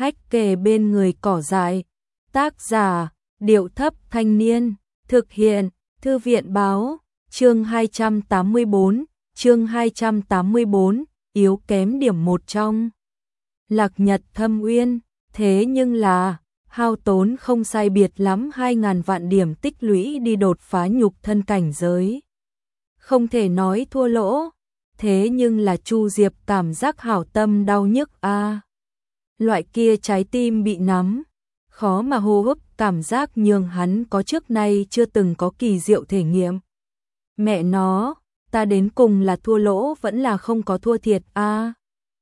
hách kề bên người cỏ dại. Tác giả, Điệu Thấp Thanh Niên. Thực hiện, Thư viện Báo. Chương 284, chương 284, yếu kém điểm một trong. Lạc Nhật Thâm Uyên, thế nhưng là hao tốn không sai biệt lắm 2.000 vạn điểm tích lũy đi đột phá nhục thân cảnh giới. Không thể nói thua lỗ, thế nhưng là Chu Diệp cảm giác hảo tâm đau nhức a. Loại kia trái tim bị nắm, khó mà hô hấp cảm giác nhường hắn có trước nay chưa từng có kỳ diệu thể nghiệm. Mẹ nó, ta đến cùng là thua lỗ vẫn là không có thua thiệt a.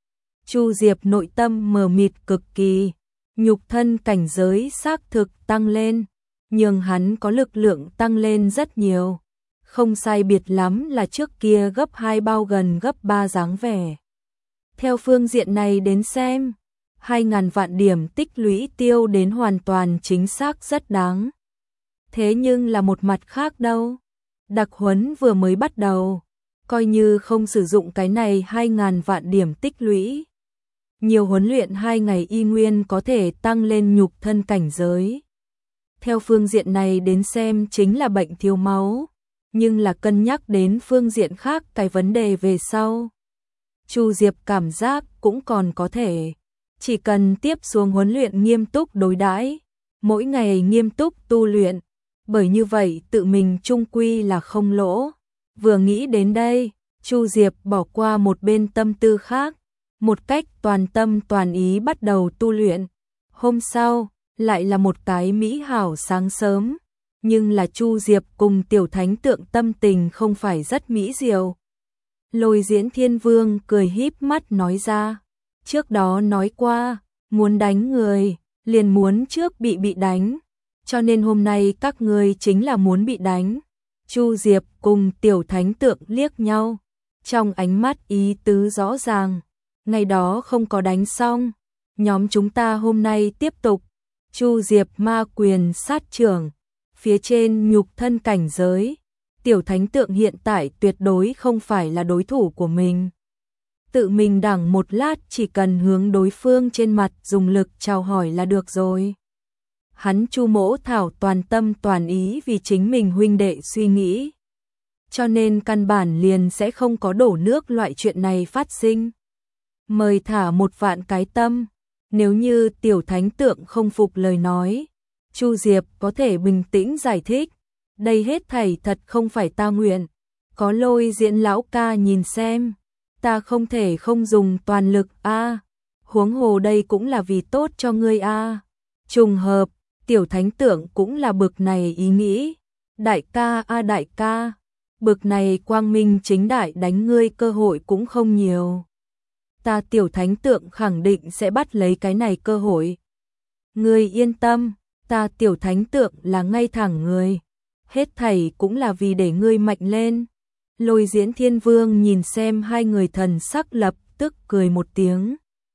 Chu Diệp nội tâm mờ mịt cực kỳ, nhục thân cảnh giới xác thực tăng lên, nhưng hắn có lực lượng tăng lên rất nhiều, không sai biệt lắm là trước kia gấp 2 bao gần gấp 3 dáng vẻ. Theo phương diện này đến xem, 2.000 vạn điểm tích lũy tiêu đến hoàn toàn chính xác rất đáng. Thế nhưng là một mặt khác đâu, đặc huấn vừa mới bắt đầu, coi như không sử dụng cái này 2.000 vạn điểm tích lũy. Nhiều huấn luyện 2 ngày y nguyên có thể tăng lên nhục thân cảnh giới. Theo phương diện này đến xem chính là bệnh thiếu máu, nhưng là cân nhắc đến phương diện khác cái vấn đề về sau. Chu Diệp cảm giác cũng còn có thể, chỉ cần tiếp xuống huấn luyện nghiêm túc đối đãi, mỗi ngày nghiêm túc tu luyện, bởi như vậy tự mình chung quy là không lỗ. Vừa nghĩ đến đây, Chu Diệp bỏ qua một bên tâm tư khác, một cách toàn tâm toàn ý bắt đầu tu luyện. Hôm sau, lại là một cái mỹ hảo sáng sớm, nhưng là Chu Diệp cùng Tiểu Thánh Tượng tâm tình không phải rất mỹ diệu. Lôi Diễn Thiên Vương cười híp mắt nói ra, trước đó nói qua, muốn đánh người, liền muốn trước bị đánh, cho nên hôm nay các ngươi chính là muốn bị đánh. Chu Diệp cùng Tiểu Thánh Tượng liếc nhau, trong ánh mắt ý tứ rõ ràng, ngày đó không có đánh xong, nhóm chúng ta hôm nay tiếp tục. Chu Diệp ma quyền sát trưởng, phía trên nhục thân cảnh giới, Tiểu Thánh Tượng hiện tại tuyệt đối không phải là đối thủ của mình. Tự mình đẳng một lát chỉ cần hướng đối phương trên mặt dùng lực chào hỏi là được rồi. Hắn Chu Mỗ Thảo toàn tâm toàn ý vì chính mình huynh đệ suy nghĩ, cho nên căn bản liền sẽ không có đổ nước loại chuyện này phát sinh. Mời thả 1 vạn cái tâm, nếu như Tiểu Thánh Tượng không phục lời nói, Chu Diệp có thể bình tĩnh giải thích, đây hết thảy thật không phải ta nguyện, có Lôi Diễn lão ca nhìn xem, ta không thể không dùng toàn lực a, huống hồ đây cũng là vì tốt cho ngươi a. Trùng hợp, Tiểu Thánh Tượng cũng là bực này ý nghĩ, đại ca a đại ca, bực này quang minh chính đại đánh ngươi cơ hội cũng không nhiều. Ta Tiểu Thánh Tượng khẳng định sẽ bắt lấy cái này cơ hội. Ngươi yên tâm, ta Tiểu Thánh Tượng là ngay thẳng người, hết thảy cũng là vì để ngươi mạnh lên. Lôi Diễn Thiên Vương nhìn xem hai người thần sắc lập tức cười một tiếng.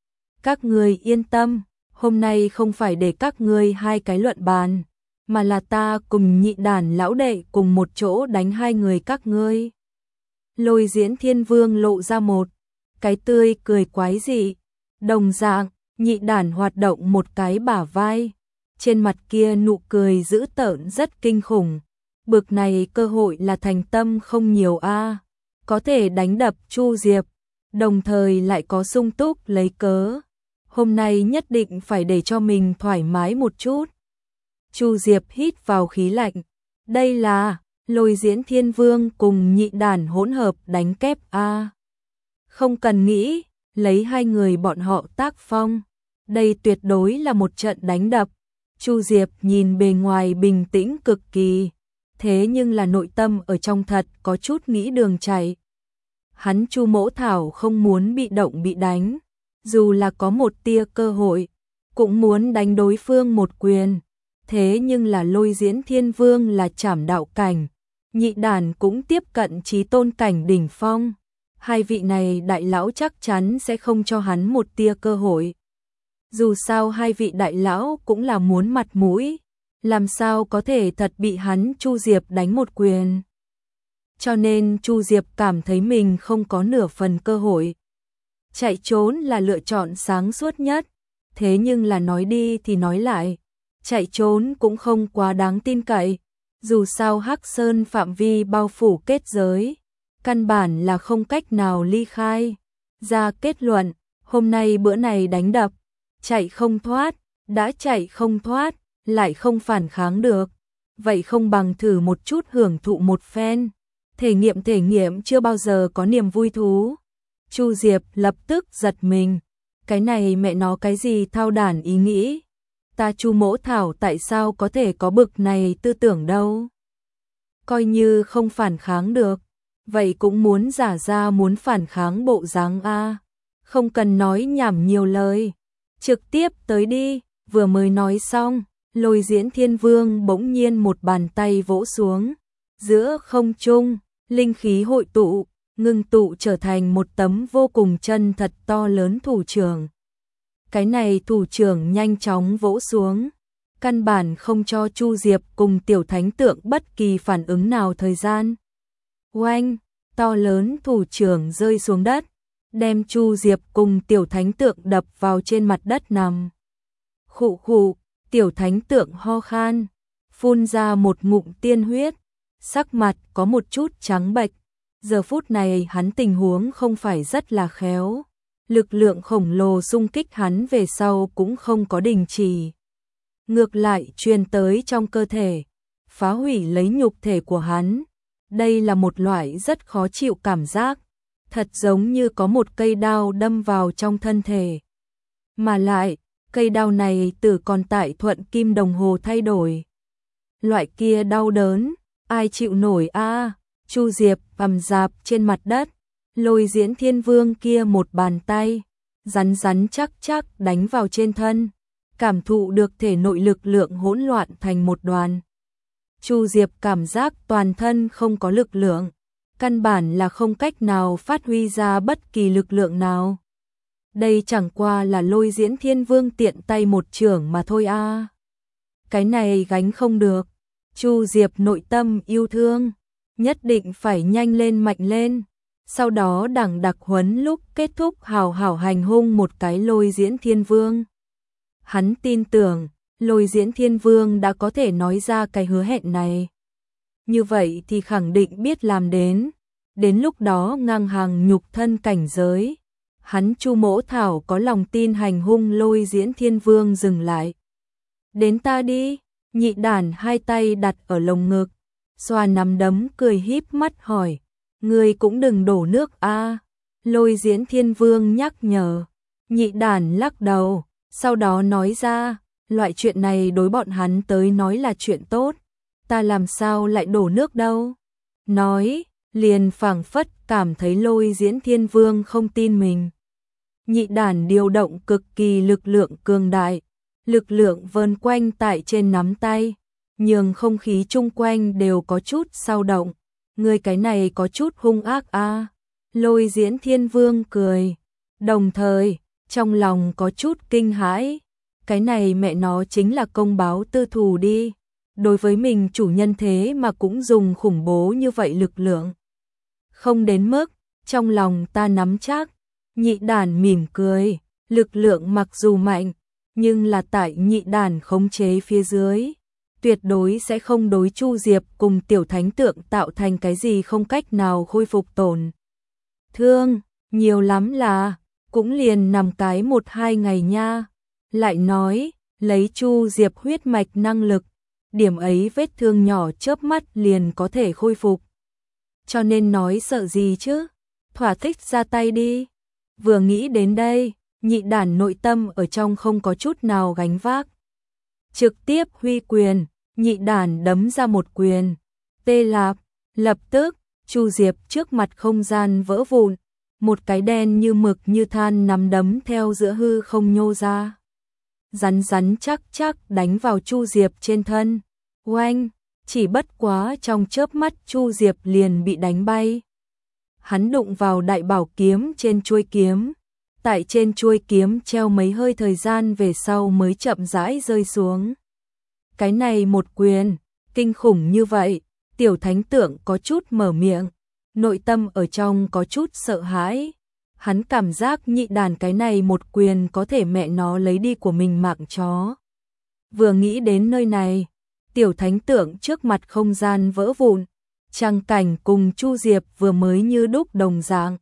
Các ngươi yên tâm, hôm nay không phải để các ngươi hai cái luận bàn, mà là ta cùng Nhị Đản lão đệ cùng một chỗ đánh hai người các ngươi. Lôi Diễn Thiên Vương lộ ra một cái tươi cười quái dị, đồng dạng, Nhị Đản hoạt động một cái bả vai, trên mặt kia nụ cười dữ tợn rất kinh khủng. Bực này cơ hội là thành tâm không nhiều a, có thể đánh đập Chu Diệp, đồng thời lại có sung túc lấy cớ. Hôm nay nhất định phải để cho mình thoải mái một chút. Chu Diệp hít vào khí lạnh, đây là Lôi Diễn Thiên Vương cùng Nhị Đản hỗn hợp đánh kép a. Không cần nghĩ, lấy hai người bọn họ tác phong, đây tuyệt đối là một trận đánh đập. Chu Diệp nhìn bề ngoài bình tĩnh cực kỳ, thế nhưng là nội tâm ở trong thật có chút nghĩ đường chạy. Hắn Chu Mỗ Thảo không muốn bị động bị đánh, dù là có một tia cơ hội, cũng muốn đánh đối phương một quyền. Thế nhưng là Lôi Diễn Thiên Vương là trảm đạo cảnh, Nhị Đản cũng tiếp cận chí tôn cảnh đỉnh phong. Hai vị này đại lão chắc chắn sẽ không cho hắn một tia cơ hội. Dù sao hai vị đại lão cũng là muốn mặt mũi, làm sao có thể thật bị hắn Chu Diệp đánh một quyền. Cho nên Chu Diệp cảm thấy mình không có nửa phần cơ hội. Chạy trốn là lựa chọn sáng suốt nhất, thế nhưng là nói đi thì nói lại, chạy trốn cũng không quá đáng tin cậy, dù sao Hắc Sơn phạm vi bao phủ kết giới, căn bản là không cách nào ly khai. Ra kết luận, hôm nay bữa này đánh đập, chạy không thoát, đã chạy không thoát, lại không phản kháng được, vậy không bằng thử một chút hưởng thụ một phen, thể nghiệm chưa bao giờ có niềm vui thú. Chu Diệp lập tức giật mình, cái này mẹ nó cái gì thao đản ý nghĩ, ta Chu Mỗ Thảo tại sao có thể có bực này tư tưởng đâu. Coi như không phản kháng được, vậy cũng muốn giả ra muốn phản kháng bộ dáng a. Không cần nói nhảm nhiều lời, trực tiếp tới đi. Vừa mới nói xong, Lôi Diễn Thiên Vương bỗng nhiên một bàn tay vỗ xuống, giữa không trung, linh khí hội tụ, ngưng tụ trở thành một tấm vô cùng chân thật to lớn thủ trưởng. Cái này thủ trưởng nhanh chóng vỗ xuống, căn bản không cho Chu Diệp cùng tiểu thánh tượng bất kỳ phản ứng nào thời gian. Oanh, to lớn thủ trưởng rơi xuống đất, đem Chu Diệp cùng tiểu thánh tượng đập vào trên mặt đất nằm. Khụ khụ, tiểu thánh tượng ho khan, phun ra một ngụm tiên huyết, sắc mặt có một chút trắng bệch. Giờ phút này hắn tình huống không phải rất là khéo, lực lượng khổng lồ xung kích hắn về sau cũng không có đình chỉ. Ngược lại truyền tới trong cơ thể, phá hủy lấy nhục thể của hắn. Đây là một loại rất khó chịu cảm giác, thật giống như có một cây đao đâm vào trong thân thể. Mà lại, cây đao này từ còn tại thuận kim đồng hồ thay đổi. Loại kia đau đớn, ai chịu nổi a? Chu Diệp bằm dạp trên mặt đất, Lôi Diễn Thiên Vương kia một bàn tay, rắn rắn chắc chắc đánh vào trên thân, cảm thụ được thể nội lực lượng hỗn loạn thành một đoàn. Chu Diệp cảm giác toàn thân không có lực lượng, căn bản là không cách nào phát huy ra bất kỳ lực lượng nào. Đây chẳng qua là Lôi Diễn Thiên Vương tiện tay một chưởng mà thôi a. Cái này gánh không được. Chu Diệp nội tâm yêu thương, nhất định phải nhanh lên mạnh lên. Sau đó đẳng đặc huấn lúc kết thúc hào hảo hành hung một cái Lôi Diễn Thiên Vương. Hắn tin tưởng, Lôi Diễn Thiên Vương đã có thể nói ra cái hứa hẹn này. Như vậy thì khẳng định biết làm đến lúc đó ngang hàng nhục thân cảnh giới. Hắn Chu Mỗ Thảo có lòng tin hành hung Lôi Diễn Thiên Vương dừng lại. Đến ta đi, nhị đản hai tay đặt ở lồng ngực, xoa nắm đấm cười híp mắt hỏi, ngươi cũng đừng đổ nước a. Lôi Diễn Thiên Vương nhắc nhở, nhị đản lắc đầu, sau đó nói ra, loại chuyện này đối bọn hắn tới nói là chuyện tốt, ta làm sao lại đổ nước đâu. Nói, liền phảng phất cảm thấy Lôi Diễn Thiên Vương không tin mình. Nhị đản điều động cực kỳ lực lượng cường đại, lực lượng vờn quanh tại trên nắm tay, nhường không khí chung quanh đều có chút dao động. Người cái này có chút hung ác a. Lôi Diễn Thiên Vương cười, đồng thời trong lòng có chút kinh hãi. Cái này mẹ nó chính là công báo tư thù đi. Đối với mình chủ nhân thế mà cũng dùng khủng bố như vậy lực lượng. Không đến mức, trong lòng ta nắm chắc. Nhị đản mỉm cười, lực lượng mặc dù mạnh, nhưng là tại nhị đản khống chế phía dưới, tuyệt đối sẽ không đối Chu Diệp cùng tiểu thánh tượng tạo thành cái gì không cách nào khôi phục tổn thương, nhiều lắm là cũng liền nằm cái 1-2 ngày nha. Lại nói, lấy Chu Diệp huyết mạch năng lực, điểm ấy vết thương nhỏ chớp mắt liền có thể khôi phục. Cho nên nói sợ gì chứ, thỏa thích ra tay đi. Vừa nghĩ đến đây, nhị đản nội tâm ở trong không có chút nào gánh vác. Trực tiếp huy quyền, nhị đản đấm ra một quyền. Tê lạp, lập tức, Chu Diệp trước mặt không gian vỡ vụn, một cái đen như mực như than nắm đấm theo giữa hư không nhô ra. Rắn rắn chắc chắc đánh vào Chu Diệp trên thân. Oanh, chỉ bất quá trong chớp mắt Chu Diệp liền bị đánh bay. Hắn đụng vào đại bảo kiếm trên chuôi kiếm, tại trên chuôi kiếm treo mấy hơi thời gian về sau mới chậm rãi rơi xuống. Cái này một quyền, kinh khủng như vậy, tiểu thánh tượng có chút mở miệng, nội tâm ở trong có chút sợ hãi. Hắn cảm giác nhị đàn cái này một quyền có thể mẹ nó lấy đi của mình mạng chó. Vừa nghĩ đến nơi này, tiểu thánh tượng trước mặt không gian vỡ vụn, Trang Cảnh cùng Chu Diệp vừa mới như đúc đồng dạng.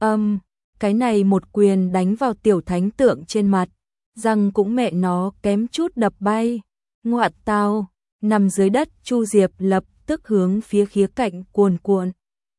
Cái này một quyền đánh vào tiểu thánh tượng trên mặt, răng cũng mẹ nó kém chút đập bay. Ngoại tao, nằm dưới đất Chu Diệp lập tức hướng phía khía cạnh cuồn cuộn.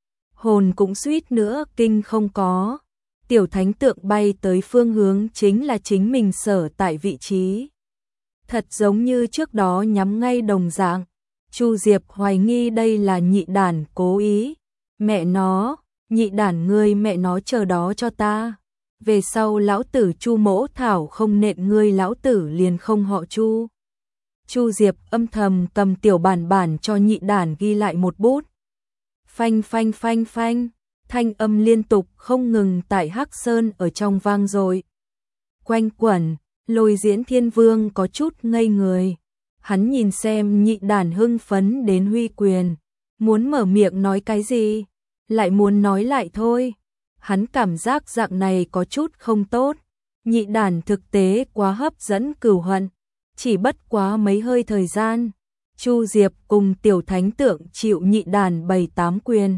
Hồn cũng suýt nữa kinh không có. Tiểu thánh tượng bay tới phương hướng chính là chính mình sở tại vị trí. Thật giống như trước đó nhắm ngay đồng dạng. Chu Diệp hoài nghi đây là nhị đản cố ý. Mẹ nó, nhị đản ngươi mẹ nó chờ đó cho ta. Về sau lão tử Chu Mỗ Thảo không nện ngươi lão tử liền không họ Chu. Chu Diệp âm thầm cầm tiểu bản cho nhị đản ghi lại một bút. Phanh phanh phanh phanh, thanh âm liên tục không ngừng tại Hắc Sơn ở trong vang rồi. Quanh quẩn, Lôi Diễn Thiên Vương có chút ngây người. Hắn nhìn xem nhị đản hưng phấn đến huy quyền, muốn mở miệng nói cái gì, lại muốn nói lại thôi. Hắn cảm giác dạng này có chút không tốt. Nhị đản thực tế quá hấp dẫn cửu hận, chỉ bất quá mấy hơi thời gian, Chu Diệp cùng tiểu thánh tượng chịu nhị đản 7-8 quyền.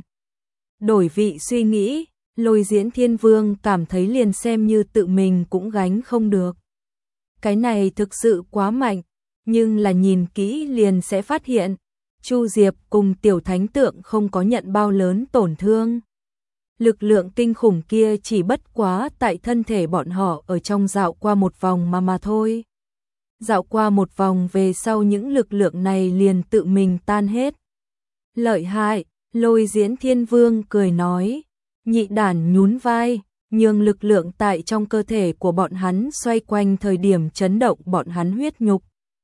Đổi vị suy nghĩ, Lôi Diễn Thiên Vương cảm thấy liền xem như tự mình cũng gánh không được. Cái này thực sự quá mạnh, nhưng là nhìn kỹ liền sẽ phát hiện, Chu Diệp cùng tiểu thánh tượng không có nhận bao lớn tổn thương. Lực lượng kinh khủng kia chỉ bất quá tại thân thể bọn họ ở trong dạo qua một vòng mà thôi. Dạo qua một vòng về sau những lực lượng này liền tự mình tan hết. Lợi hại, Lôi Diễn Thiên Vương cười nói. Nhị đản nhún vai, nhường lực lượng tại trong cơ thể của bọn hắn xoay quanh thời điểm chấn động bọn hắn huyết nhục.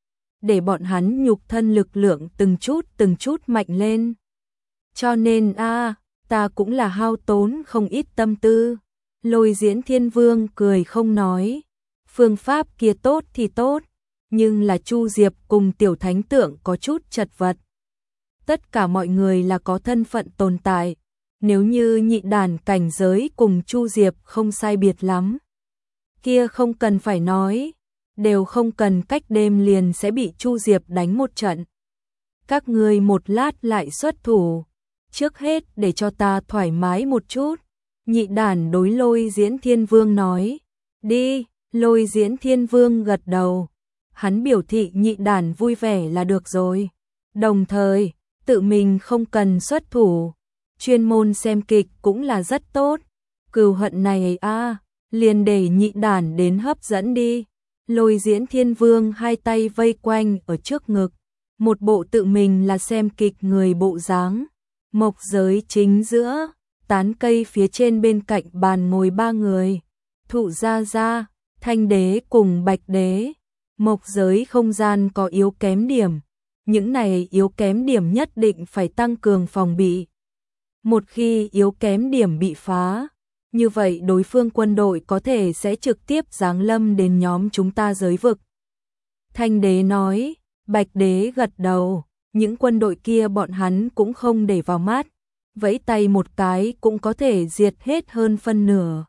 Để bọn hắn nhục thân lực lượng từng chút mạnh lên. Cho nên ta cũng là hao tốn không ít tâm tư. Lôi Diễn Thiên Vương cười không nói. Phương pháp kia tốt thì tốt, nhưng là Chu Diệp cùng tiểu thánh tượng có chút chật vật. Tất cả mọi người là có thân phận tồn tại. Nếu như nhị đàn cảnh giới cùng Chu Diệp không sai biệt lắm, kia không cần phải nói, đều không cần cách đêm liền sẽ bị Chu Diệp đánh một trận. Các ngươi một lát lại xuất thủ, trước hết để cho ta thoải mái một chút. Nhị đàn đối Lôi Diễn Thiên Vương nói. Đi, Lôi Diễn Thiên Vương gật đầu. Hắn biểu thị nhị đàn vui vẻ là được rồi. Đồng thời, tự mình không cần xuất thủ. Chuyên môn xem kịch cũng là rất tốt. Cừu hận này liền để nhị đàn đến hấp dẫn đi. Lôi Diễn Thiên Vương hai tay vây quanh ở trước ngực, một bộ tự mình là xem kịch người bộ dáng. Mộc giới chính giữa, tán cây phía trên bên cạnh bàn ngồi 3 người. Thụ Gia Gia, Thanh Đế cùng Bạch Đế. Mộc giới không gian có yếu kém điểm. Những này yếu kém điểm nhất định phải tăng cường phòng bị. Một khi yếu kém điểm bị phá, như vậy đối phương quân đội có thể sẽ trực tiếp giáng lâm đến nhóm chúng ta giới vực. Thanh Đế nói. Bạch Đế gật đầu. Những quân đội kia bọn hắn cũng không để vào mắt, vẫy tay một cái cũng có thể diệt hết hơn phân nửa.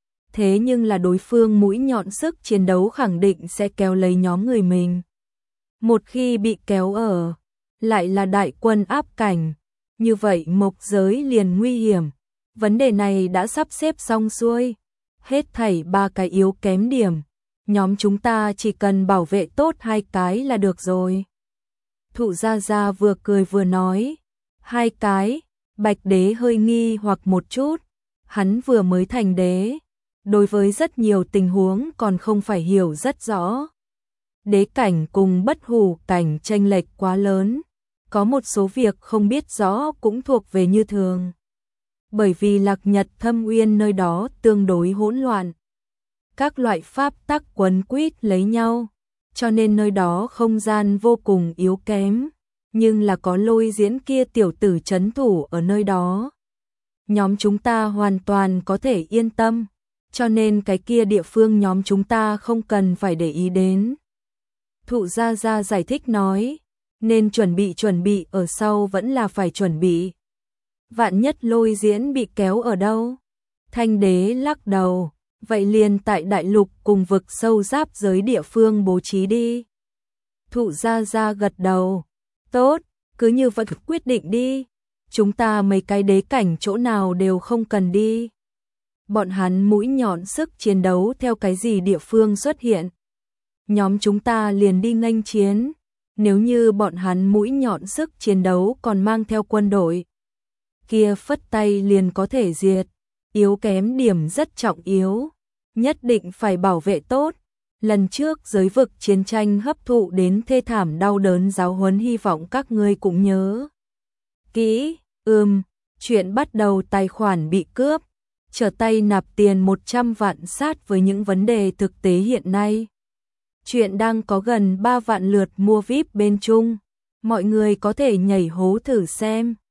Thế nhưng là đối phương mũi nhọn sức chiến đấu khẳng định sẽ kéo lấy nhóm người mình. Một khi bị kéo ở, lại là đại quân áp cảnh, như vậy mộc giới liền nguy hiểm. Vấn đề này đã sắp xếp xong xuôi, hết thảy 3 cái yếu kém điểm, nhóm chúng ta chỉ cần bảo vệ tốt 2 cái là được rồi. Thụ Gia Gia vừa cười vừa nói. 2 cái, Bạch Đế hơi nghi hoặc một chút, hắn vừa mới thành đế, đối với rất nhiều tình huống còn không phải hiểu rất rõ. Đế cảnh cùng bất hủ cảnh chênh lệch quá lớn, có một số việc không biết rõ cũng thuộc về như thường. Bởi vì Lạc Nhật Thâm Uyên nơi đó tương đối hỗn loạn, các loại pháp tắc quấn quýt lấy nhau, cho nên nơi đó không gian vô cùng yếu kém, nhưng là có Lôi Diễn kia tiểu tử trấn thủ ở nơi đó. Nhóm chúng ta hoàn toàn có thể yên tâm, cho nên cái kia địa phương nhóm chúng ta không cần phải để ý đến. Thụ Gia Gia giải thích nói, nên chuẩn bị ở sau vẫn là phải chuẩn bị. Vạn nhất Lôi Diễn bị kéo ở đâu? Thanh đế lắc đầu, vậy liền tại đại lục cùng vực sâu giáp giới địa phương bố trí đi. Thụ Gia Gia gật đầu, tốt, cứ như vậy quyết định đi, chúng ta mấy cái đế cảnh chỗ nào đều không cần đi. Bọn hắn mũi nhọn sức chiến đấu theo cái gì địa phương xuất hiện. Nhóm chúng ta liền đi nghênh chiến, nếu như bọn hắn mũi nhọn sức chiến đấu còn mang theo quân đội, kia phất tay liền có thể diệt, yếu kém điểm rất trọng yếu, nhất định phải bảo vệ tốt. Lần trước giới vực chiến tranh hấp thụ đến thê thảm đau đớn giáo huấn hy vọng các ngươi cũng nhớ kỹ. Chuyện bắt đầu tài khoản bị cướp, trở tay nạp tiền 100 vạn sát với những vấn đề thực tế hiện nay. Chuyện đang có gần 3 vạn lượt mua VIP bên Trung, mọi người có thể nhảy hố thử xem.